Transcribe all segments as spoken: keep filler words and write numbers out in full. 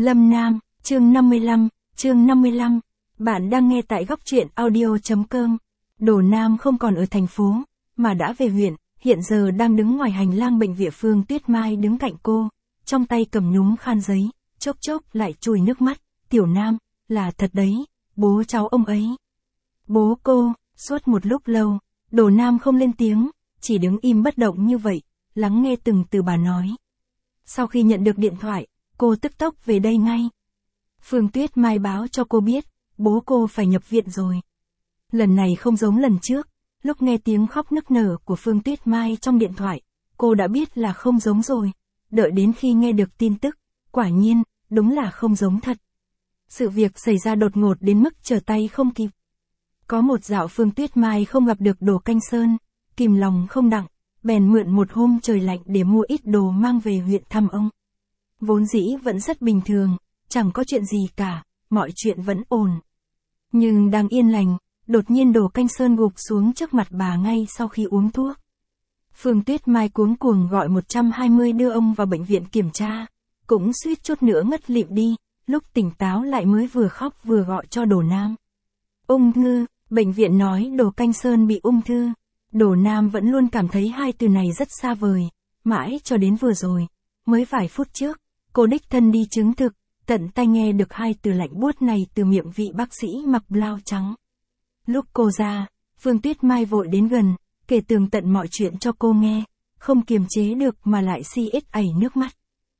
Lâm Nam, chương năm mươi lăm, chương năm mươi lăm. Bạn đang nghe tại góc truyện audio.com. Đồ Nam không còn ở thành phố, mà đã về huyện, hiện giờ đang đứng ngoài hành lang bệnh viện. Phương Tuyết Mai đứng cạnh cô, trong tay cầm nhúm khăn giấy, chốc chốc lại chùi nước mắt. Tiểu Nam, là thật đấy, bố cháu ông ấy. Bố cô, suốt một lúc lâu, Đồ Nam không lên tiếng, chỉ đứng im bất động như vậy, lắng nghe từng từ bà nói. Sau khi nhận được điện thoại, cô tức tốc về đây ngay. Phương Tuyết Mai báo cho cô biết, bố cô phải nhập viện rồi. Lần này không giống lần trước, lúc nghe tiếng khóc nức nở của Phương Tuyết Mai trong điện thoại, cô đã biết là không giống rồi. Đợi đến khi nghe được tin tức, quả nhiên, đúng là không giống thật. Sự việc xảy ra đột ngột đến mức trở tay không kịp. Có một dạo Phương Tuyết Mai không gặp được Đồ Canh Sơn, kìm lòng không đặng, bèn mượn một hôm trời lạnh để mua ít đồ mang về huyện thăm ông. Vốn dĩ vẫn rất bình thường, chẳng có chuyện gì cả, mọi chuyện vẫn ổn. Nhưng đang yên lành, đột nhiên Đồ Canh Sơn gục xuống trước mặt bà ngay sau khi uống thuốc. Phương Tuyết Mai cuống cuồng gọi một trăm hai mươi đưa ông vào bệnh viện kiểm tra, cũng suýt chút nữa ngất lịm đi, lúc tỉnh táo lại mới vừa khóc vừa gọi cho Đồ Nam. Ung thư, bệnh viện nói Đồ Canh Sơn bị ung thư. Đồ Nam vẫn luôn cảm thấy hai từ này rất xa vời, mãi cho đến vừa rồi, mới vài phút trước, cô đích thân đi chứng thực, tận tai nghe được hai từ lạnh buốt này từ miệng vị bác sĩ mặc blau trắng. Lúc cô ra, Phương Tuyết Mai vội đến gần, kể tường tận mọi chuyện cho cô nghe, không kiềm chế được mà lại si ết ảy nước mắt.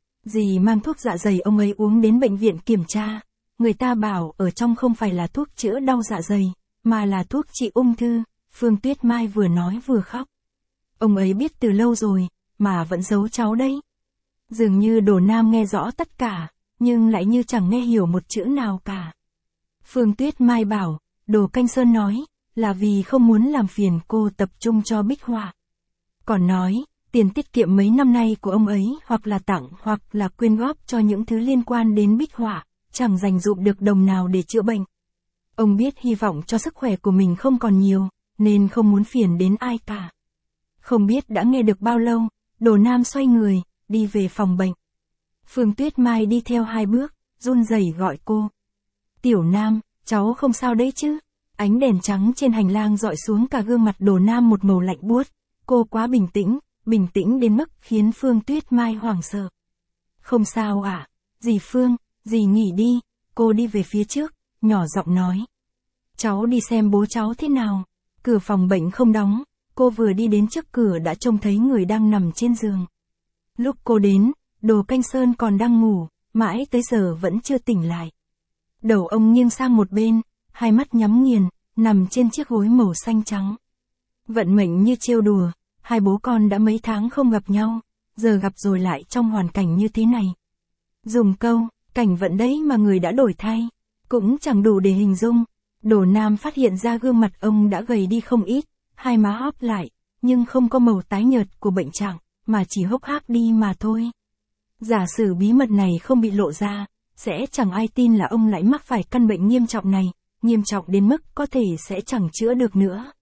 Dì mang thuốc dạ dày ông ấy uống đến bệnh viện kiểm tra, người ta bảo ở trong không phải là thuốc chữa đau dạ dày, mà là thuốc trị ung thư. Phương Tuyết Mai vừa nói vừa khóc. Ông ấy biết từ lâu rồi, mà vẫn giấu cháu đấy. Dường như Đồ Nam nghe rõ tất cả, nhưng lại như chẳng nghe hiểu một chữ nào cả. Phương Tuyết Mai bảo, Đồ Canh Sơn nói, là vì không muốn làm phiền cô tập trung cho Bích Họa. Còn nói, tiền tiết kiệm mấy năm nay của ông ấy hoặc là tặng hoặc là quyên góp cho những thứ liên quan đến Bích Họa, chẳng dành dụm được đồng nào để chữa bệnh. Ông biết hy vọng cho sức khỏe của mình không còn nhiều, nên không muốn phiền đến ai cả. Không biết đã nghe được bao lâu, Đồ Nam xoay người, đi về phòng bệnh. Phương Tuyết Mai đi theo hai bước, run rẩy gọi cô. Tiểu Nam, cháu không sao đấy chứ? Ánh đèn trắng trên hành lang dọi xuống cả gương mặt Đồ Nam một màu lạnh buốt. Cô quá bình tĩnh, bình tĩnh đến mức khiến Phương Tuyết Mai hoảng sợ. Không sao ạ, à? Dì Phương, dì nghỉ đi. Cô đi về phía trước, nhỏ giọng nói. Cháu đi xem bố cháu thế nào. Cửa phòng bệnh không đóng, cô vừa đi đến trước cửa đã trông thấy người đang nằm trên giường. Lúc cô đến, Đồ Canh Sơn còn đang ngủ, mãi tới giờ vẫn chưa tỉnh lại. Đầu ông nghiêng sang một bên, hai mắt nhắm nghiền, nằm trên chiếc gối màu xanh trắng. Vận mệnh như trêu đùa, hai bố con đã mấy tháng không gặp nhau, giờ gặp rồi lại trong hoàn cảnh như thế này. Dùng câu, cảnh vận đấy mà người đã đổi thay, cũng chẳng đủ để hình dung. Đồ Nam phát hiện ra gương mặt ông đã gầy đi không ít, hai má hóp lại, nhưng không có màu tái nhợt của bệnh trạng, mà chỉ hốc hác đi mà thôi. Giả sử bí mật này không bị lộ ra, sẽ chẳng ai tin là ông lại mắc phải căn bệnh nghiêm trọng này, nghiêm trọng đến mức có thể sẽ chẳng chữa được nữa.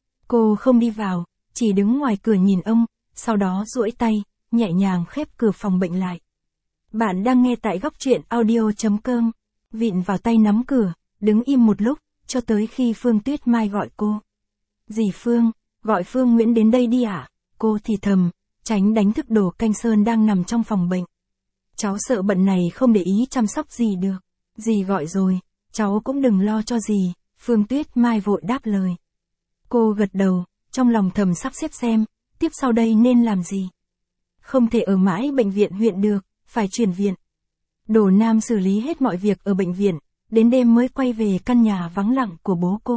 Cô không đi vào, chỉ đứng ngoài cửa nhìn ông, sau đó duỗi tay, nhẹ nhàng khép cửa phòng bệnh lại. Bạn đang nghe tại góc truyện audio.com, vịn vào tay nắm cửa, đứng im một lúc, cho tới khi Phương Tuyết Mai gọi cô. Dì Phương, gọi Phương Nguyễn đến đây đi ạ. À? Cô thì thầm, tránh đánh thức Đồ Canh Sơn đang nằm trong phòng bệnh. Cháu sợ bận này không để ý chăm sóc dì được. Dì gọi rồi, cháu cũng đừng lo cho dì. Phương Tuyết Mai vội đáp lời. Cô gật đầu, trong lòng thầm sắp xếp xem, tiếp sau đây nên làm gì. Không thể ở mãi bệnh viện huyện được, phải chuyển viện. Đồ Nam xử lý hết mọi việc ở bệnh viện, đến đêm mới quay về căn nhà vắng lặng của bố cô.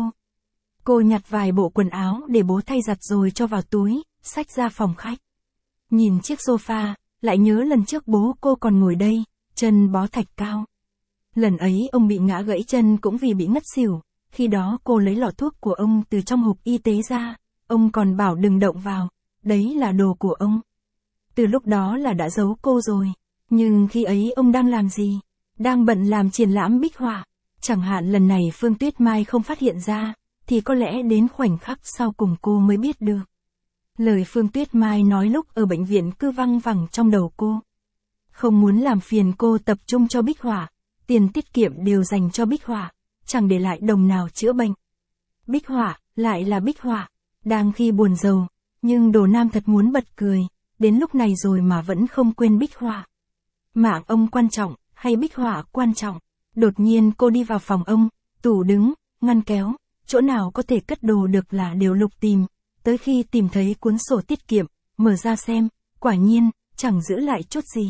Cô nhặt vài bộ quần áo để bố thay giặt rồi cho vào túi, xách ra phòng khách. Nhìn chiếc sofa, lại nhớ lần trước bố cô còn ngồi đây, chân bó thạch cao. Lần ấy ông bị ngã gãy chân cũng vì bị ngất xỉu, khi đó cô lấy lọ thuốc của ông từ trong hộp y tế ra, ông còn bảo đừng động vào, đấy là đồ của ông. Từ lúc đó là đã giấu cô rồi, nhưng khi ấy ông đang làm gì? Đang bận làm triển lãm bích họa. Chẳng hạn lần này Phương Tuyết Mai không phát hiện ra, thì có lẽ đến khoảnh khắc sau cùng cô mới biết được. Lời Phương Tuyết Mai nói lúc ở bệnh viện cứ văng vẳng trong đầu cô. Không muốn làm phiền cô tập trung cho Bích Họa, tiền tiết kiệm đều dành cho Bích Họa, chẳng để lại đồng nào chữa bệnh. Bích Họa, lại là Bích Họa, đang khi buồn rầu, nhưng Đồ Nam thật muốn bật cười, đến lúc này rồi mà vẫn không quên Bích Họa. Mạng ông quan trọng, hay Bích Họa quan trọng? Đột nhiên cô đi vào phòng ông, tủ đứng, ngăn kéo, chỗ nào có thể cất đồ được là đều lục tìm, tới khi tìm thấy cuốn sổ tiết kiệm, mở ra xem, quả nhiên, chẳng giữ lại chút gì.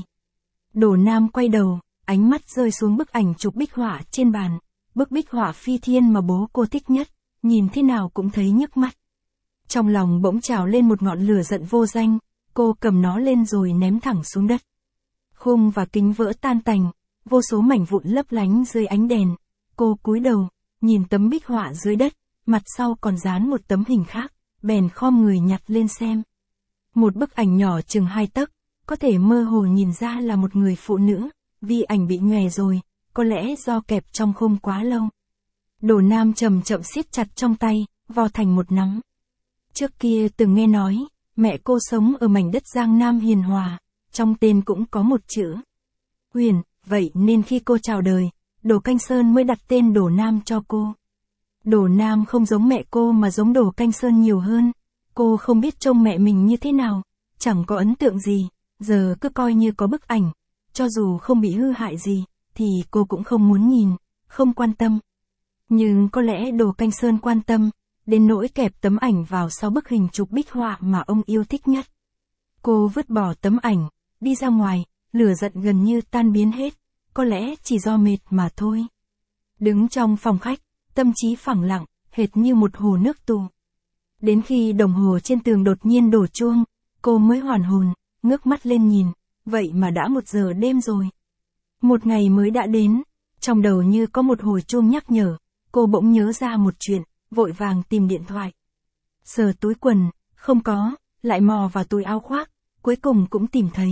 Đồ Nam quay đầu, ánh mắt rơi xuống bức ảnh chụp Bích Họa trên bàn, bức Bích Họa phi thiên mà bố cô thích nhất, nhìn thế nào cũng thấy nhức mắt. Trong lòng bỗng trào lên một ngọn lửa giận vô danh, cô cầm nó lên rồi ném thẳng xuống đất. Khung và kính vỡ tan tành, vô số mảnh vụn lấp lánh dưới ánh đèn, cô cúi đầu, nhìn tấm Bích Họa dưới đất, mặt sau còn dán một tấm hình khác, bèn khom người nhặt lên xem. Một bức ảnh nhỏ chừng hai tấc, có thể mơ hồ nhìn ra là một người phụ nữ, vì ảnh bị nhòe rồi, có lẽ do kẹp trong khung quá lâu. Đồ Nam chậm chậm siết chặt trong tay, vo thành một nắm. Trước kia từng nghe nói, mẹ cô sống ở mảnh đất Giang Nam hiền hòa, trong tên cũng có một chữ Huyền, vậy nên khi cô chào đời, Đồ Canh Sơn mới đặt tên Đồ Nam cho cô. Đồ Nam không giống mẹ cô mà giống Đồ Canh Sơn nhiều hơn, cô không biết trông mẹ mình như thế nào, chẳng có ấn tượng gì, giờ cứ coi như có bức ảnh, cho dù không bị hư hại gì, thì cô cũng không muốn nhìn, không quan tâm. Nhưng có lẽ Đồ Canh Sơn quan tâm, đến nỗi kẹp tấm ảnh vào sau bức hình chụp Bích Họa mà ông yêu thích nhất. Cô vứt bỏ tấm ảnh, đi ra ngoài, lửa giận gần như tan biến hết, có lẽ chỉ do mệt mà thôi. Đứng trong phòng khách, tâm trí phẳng lặng, hệt như một hồ nước tù. Đến khi đồng hồ trên tường đột nhiên đổ chuông, cô mới hoàn hồn, ngước mắt lên nhìn, vậy mà đã một giờ đêm rồi. Một ngày mới đã đến, trong đầu như có một hồi chuông nhắc nhở, cô bỗng nhớ ra một chuyện, vội vàng tìm điện thoại. Sờ túi quần, không có, lại mò vào túi áo khoác, cuối cùng cũng tìm thấy.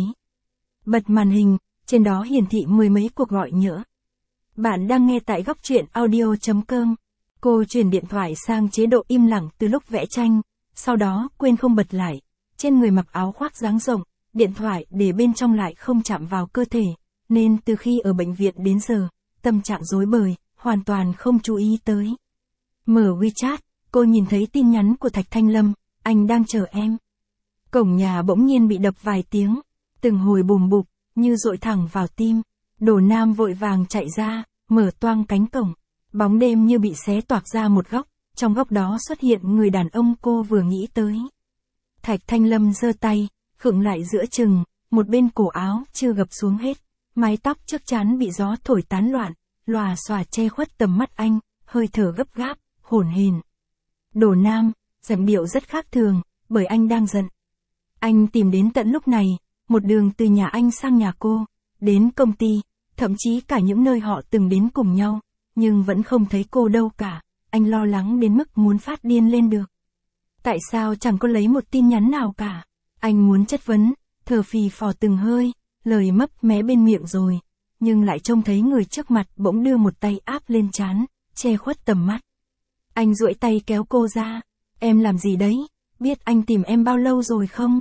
Bật màn hình, trên đó hiển thị mười mấy cuộc gọi nhỡ. Bạn đang nghe tại góc truyện audio chấm com. Cô chuyển điện thoại sang chế độ im lặng từ lúc vẽ tranh, sau đó quên không bật lại. Trên người mặc áo khoác dáng rộng, điện thoại để bên trong lại không chạm vào cơ thể, nên từ khi ở bệnh viện đến giờ, tâm trạng rối bời, hoàn toàn không chú ý tới. Mở WeChat, cô nhìn thấy tin nhắn của Thạch Thanh Lâm, anh đang chờ em. Cổng nhà bỗng nhiên bị đập vài tiếng, từng hồi bùm bụp, như dội thẳng vào tim. Đồ Nam vội vàng chạy ra, mở toang cánh cổng. Bóng đêm như bị xé toạc ra một góc, trong góc đó xuất hiện người đàn ông cô vừa nghĩ tới. Thạch Thanh Lâm giơ tay, khựng lại giữa chừng, một bên cổ áo chưa gập xuống hết, mái tóc trước trán bị gió thổi tán loạn, lòa xòa che khuất tầm mắt anh, hơi thở gấp gáp, hổn hển. Đồ Nam, giọng điệu rất khác thường, bởi anh đang giận. Anh tìm đến tận lúc này, một đường từ nhà anh sang nhà cô, đến công ty, thậm chí cả những nơi họ từng đến cùng nhau, nhưng vẫn không thấy cô đâu cả, anh lo lắng đến mức muốn phát điên lên được. Tại sao chẳng có lấy một tin nhắn nào cả? Anh muốn chất vấn, thở phì phò từng hơi, lời mấp mé bên miệng rồi, nhưng lại trông thấy người trước mặt bỗng đưa một tay áp lên trán, che khuất tầm mắt. Anh duỗi tay kéo cô ra, em làm gì đấy, biết anh tìm em bao lâu rồi không?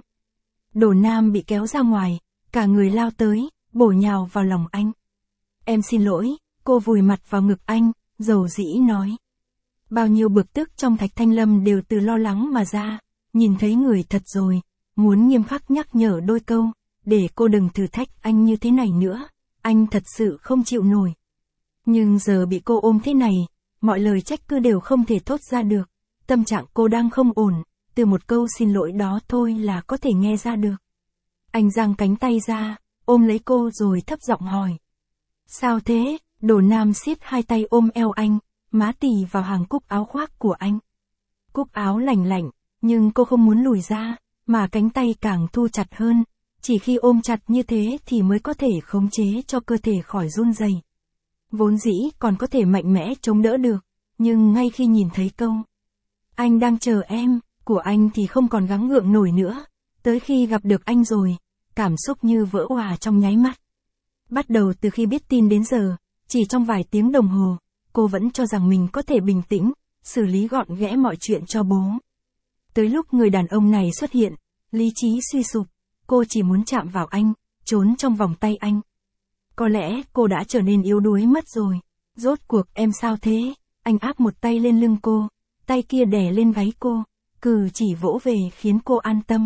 Đồ Nam bị kéo ra ngoài, cả người lao tới, bổ nhào vào lòng anh. Em xin lỗi, cô vùi mặt vào ngực anh, dầu dĩ nói. Bao nhiêu bực tức trong Thạch Thanh Lâm đều từ lo lắng mà ra, nhìn thấy người thật rồi, muốn nghiêm khắc nhắc nhở đôi câu, để cô đừng thử thách anh như thế này nữa, anh thật sự không chịu nổi. Nhưng giờ bị cô ôm thế này, mọi lời trách cứ đều không thể thốt ra được, tâm trạng cô đang không ổn, từ một câu xin lỗi đó thôi là có thể nghe ra được. Anh giang cánh tay ra, ôm lấy cô rồi thấp giọng hỏi. Sao thế? Đồ Nam siết hai tay ôm eo anh, má tì vào hàng cúc áo khoác của anh. Cúc áo lành lạnh, nhưng cô không muốn lùi ra, mà cánh tay càng thu chặt hơn, chỉ khi ôm chặt như thế thì mới có thể khống chế cho cơ thể khỏi run rẩy. Vốn dĩ còn có thể mạnh mẽ chống đỡ được, nhưng ngay khi nhìn thấy câu anh đang chờ em, của anh thì không còn gắng gượng nổi nữa, tới khi gặp được anh rồi, cảm xúc như vỡ òa trong nháy mắt. Bắt đầu từ khi biết tin đến giờ, chỉ trong vài tiếng đồng hồ, cô vẫn cho rằng mình có thể bình tĩnh, xử lý gọn ghẽ mọi chuyện cho bố. Tới lúc người đàn ông này xuất hiện, lý trí suy sụp, cô chỉ muốn chạm vào anh, trốn trong vòng tay anh. Có lẽ cô đã trở nên yếu đuối mất rồi. Rốt cuộc em sao thế? Anh áp một tay lên lưng cô, tay kia đè lên gáy cô, cử chỉ vỗ về khiến cô an tâm.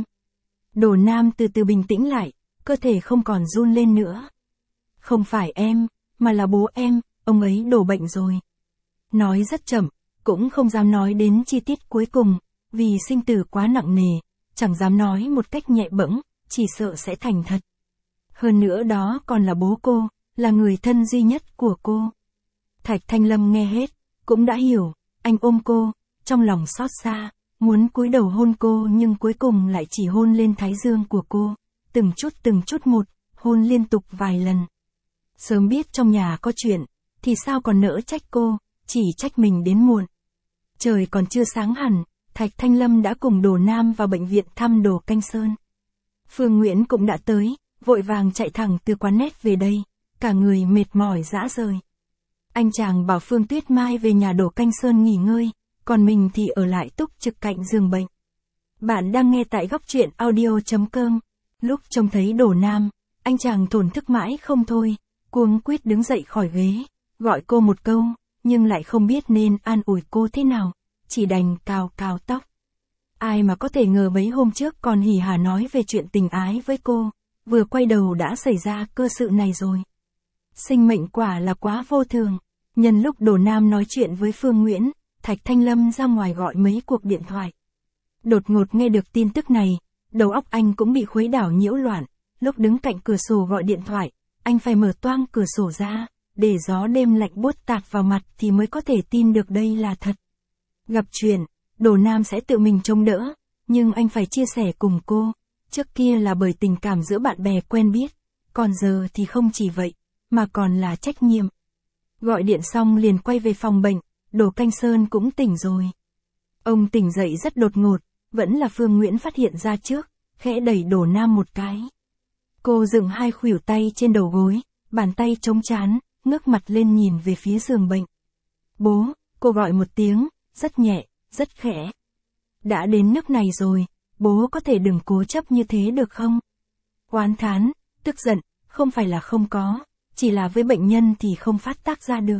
Đồ Nam từ từ bình tĩnh lại, cơ thể không còn run lên nữa. Không phải em, mà là bố em, ông ấy đổ bệnh rồi. Nói rất chậm, cũng không dám nói đến chi tiết cuối cùng, vì sinh tử quá nặng nề, chẳng dám nói một cách nhẹ bẫng, chỉ sợ sẽ thành thật. Hơn nữa đó còn là bố cô, là người thân duy nhất của cô. Thạch Thanh Lâm nghe hết, cũng đã hiểu, anh ôm cô, trong lòng xót xa, muốn cúi đầu hôn cô nhưng cuối cùng lại chỉ hôn lên thái dương của cô, từng chút từng chút một, hôn liên tục vài lần. Sớm biết trong nhà có chuyện, thì sao còn nỡ trách cô, chỉ trách mình đến muộn. Trời còn chưa sáng hẳn, Thạch Thanh Lâm đã cùng Đồ Nam vào bệnh viện thăm Đồ Canh Sơn. Phương Nguyễn cũng đã tới, vội vàng chạy thẳng từ quán nét về đây, cả người mệt mỏi rã rời. Anh chàng bảo Phương Tuyết Mai về nhà Đồ Canh Sơn nghỉ ngơi, còn mình thì ở lại túc trực cạnh giường bệnh. Bạn đang nghe tại góc truyện audio chấm com. Lúc trông thấy Đồ Nam, anh chàng thổn thức mãi không thôi, cuống quýt đứng dậy khỏi ghế, gọi cô một câu, nhưng lại không biết nên an ủi cô thế nào, chỉ đành cào cào tóc. Ai mà có thể ngờ mấy hôm trước còn hỉ hả nói về chuyện tình ái với cô, vừa quay đầu đã xảy ra cơ sự này rồi. Sinh mệnh quả là quá vô thường. Nhân lúc Đồ Nam nói chuyện với Phương Nguyễn, Thạch Thanh Lâm ra ngoài gọi mấy cuộc điện thoại. Đột ngột nghe được tin tức này, đầu óc anh cũng bị khuấy đảo nhiễu loạn. Lúc đứng cạnh cửa sổ gọi điện thoại, anh phải mở toang cửa sổ ra, để gió đêm lạnh buốt tạt vào mặt thì mới có thể tin được đây là thật. Gặp chuyện, Đồ Nam sẽ tự mình chống đỡ, nhưng anh phải chia sẻ cùng cô. Trước kia là bởi tình cảm giữa bạn bè quen biết, còn giờ thì không chỉ vậy, mà còn là trách nhiệm. Gọi điện xong liền quay về phòng bệnh, Đồ Canh Sơn cũng tỉnh rồi. Ông tỉnh dậy rất đột ngột, vẫn là Phương Nguyễn phát hiện ra trước, khẽ đẩy Đồ Nam một cái. Cô dựng hai khuỷu tay trên đầu gối, bàn tay chống trán, ngước mặt lên nhìn về phía giường bệnh. Bố, cô gọi một tiếng, rất nhẹ, rất khẽ. Đã đến nước này rồi, bố có thể đừng cố chấp như thế được không? Oán thán, tức giận, không phải là không có, chỉ là với bệnh nhân thì không phát tác ra được.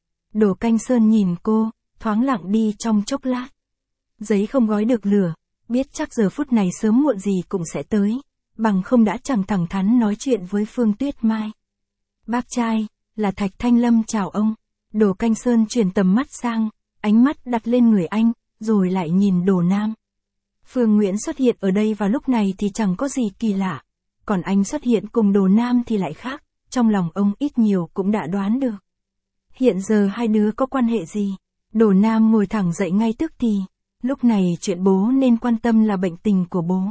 Đồ Canh Sơn nhìn cô, thoáng lặng đi trong chốc lát. Giấy không gói được lửa, biết chắc giờ phút này sớm muộn gì cũng sẽ tới, bằng không đã chẳng thẳng thắn nói chuyện với Phương Tuyết Mai. Bác trai, là Thạch Thanh Lâm chào ông. Đồ Canh Sơn chuyển tầm mắt sang, ánh mắt đặt lên người anh, rồi lại nhìn Đồ Nam. Phương Nguyễn xuất hiện ở đây vào lúc này thì chẳng có gì kỳ lạ, còn anh xuất hiện cùng Đồ Nam thì lại khác, trong lòng ông ít nhiều cũng đã đoán được. Hiện giờ hai đứa có quan hệ gì? Đồ Nam ngồi thẳng dậy ngay tức thì, lúc này chuyện bố nên quan tâm là bệnh tình của bố.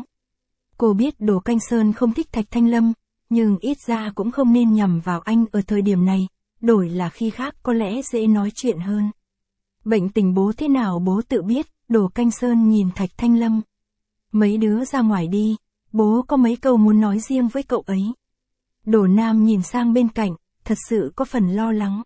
Cô biết Đồ Canh Sơn không thích Thạch Thanh Lâm, nhưng ít ra cũng không nên nhằm vào anh ở thời điểm này, đổi là khi khác có lẽ dễ nói chuyện hơn. Bệnh tình bố thế nào bố tự biết, Đồ Canh Sơn nhìn Thạch Thanh Lâm. Mấy đứa ra ngoài đi, bố có mấy câu muốn nói riêng với cậu ấy. Đồ Nam nhìn sang bên cạnh, thật sự có phần lo lắng.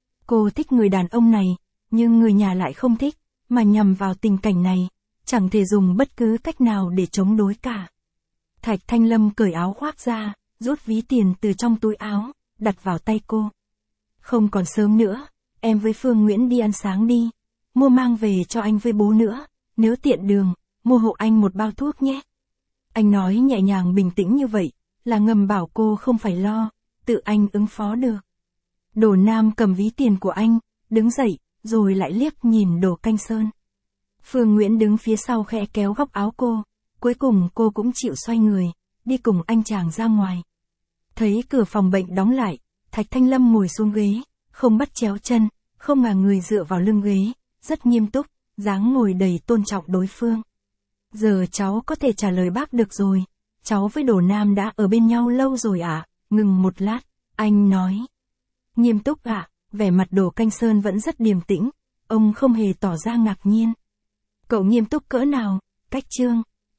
Cô thích người đàn ông này, nhưng người nhà lại không thích, mà nhằm vào tình cảnh này, chẳng thể dùng bất cứ cách nào để chống đối cả. Thạch Thanh Lâm cởi áo khoác ra, rút ví tiền từ trong túi áo, đặt vào tay cô. Không còn sớm nữa, em với Phương Nguyễn đi ăn sáng đi, mua mang về cho anh với bố nữa, nếu tiện đường, mua hộ anh một bao thuốc nhé. Anh nói nhẹ nhàng bình tĩnh như vậy, là ngầm bảo cô không phải lo, tự anh ứng phó được. Đồ Nam cầm ví tiền của anh, đứng dậy, rồi lại liếc nhìn Đồ Canh Sơn. Phương Nguyễn đứng phía sau khẽ kéo góc áo cô, cuối cùng cô cũng chịu xoay người, đi cùng anh chàng ra ngoài. Thấy cửa phòng bệnh đóng lại, Thạch Thanh Lâm ngồi xuống ghế, không bắt chéo chân, không ngả người dựa vào lưng ghế, rất nghiêm túc, dáng ngồi đầy tôn trọng đối phương. Giờ cháu có thể trả lời bác được rồi, cháu với Đồ Nam đã ở bên nhau lâu rồi ạ, à? Ngừng một lát, anh nói. Nghiêm túc ạ, à? Vẻ mặt Đồ Canh Sơn vẫn rất điềm tĩnh, ông không hề tỏ ra ngạc nhiên. Cậu nghiêm túc cỡ nào, cách chương.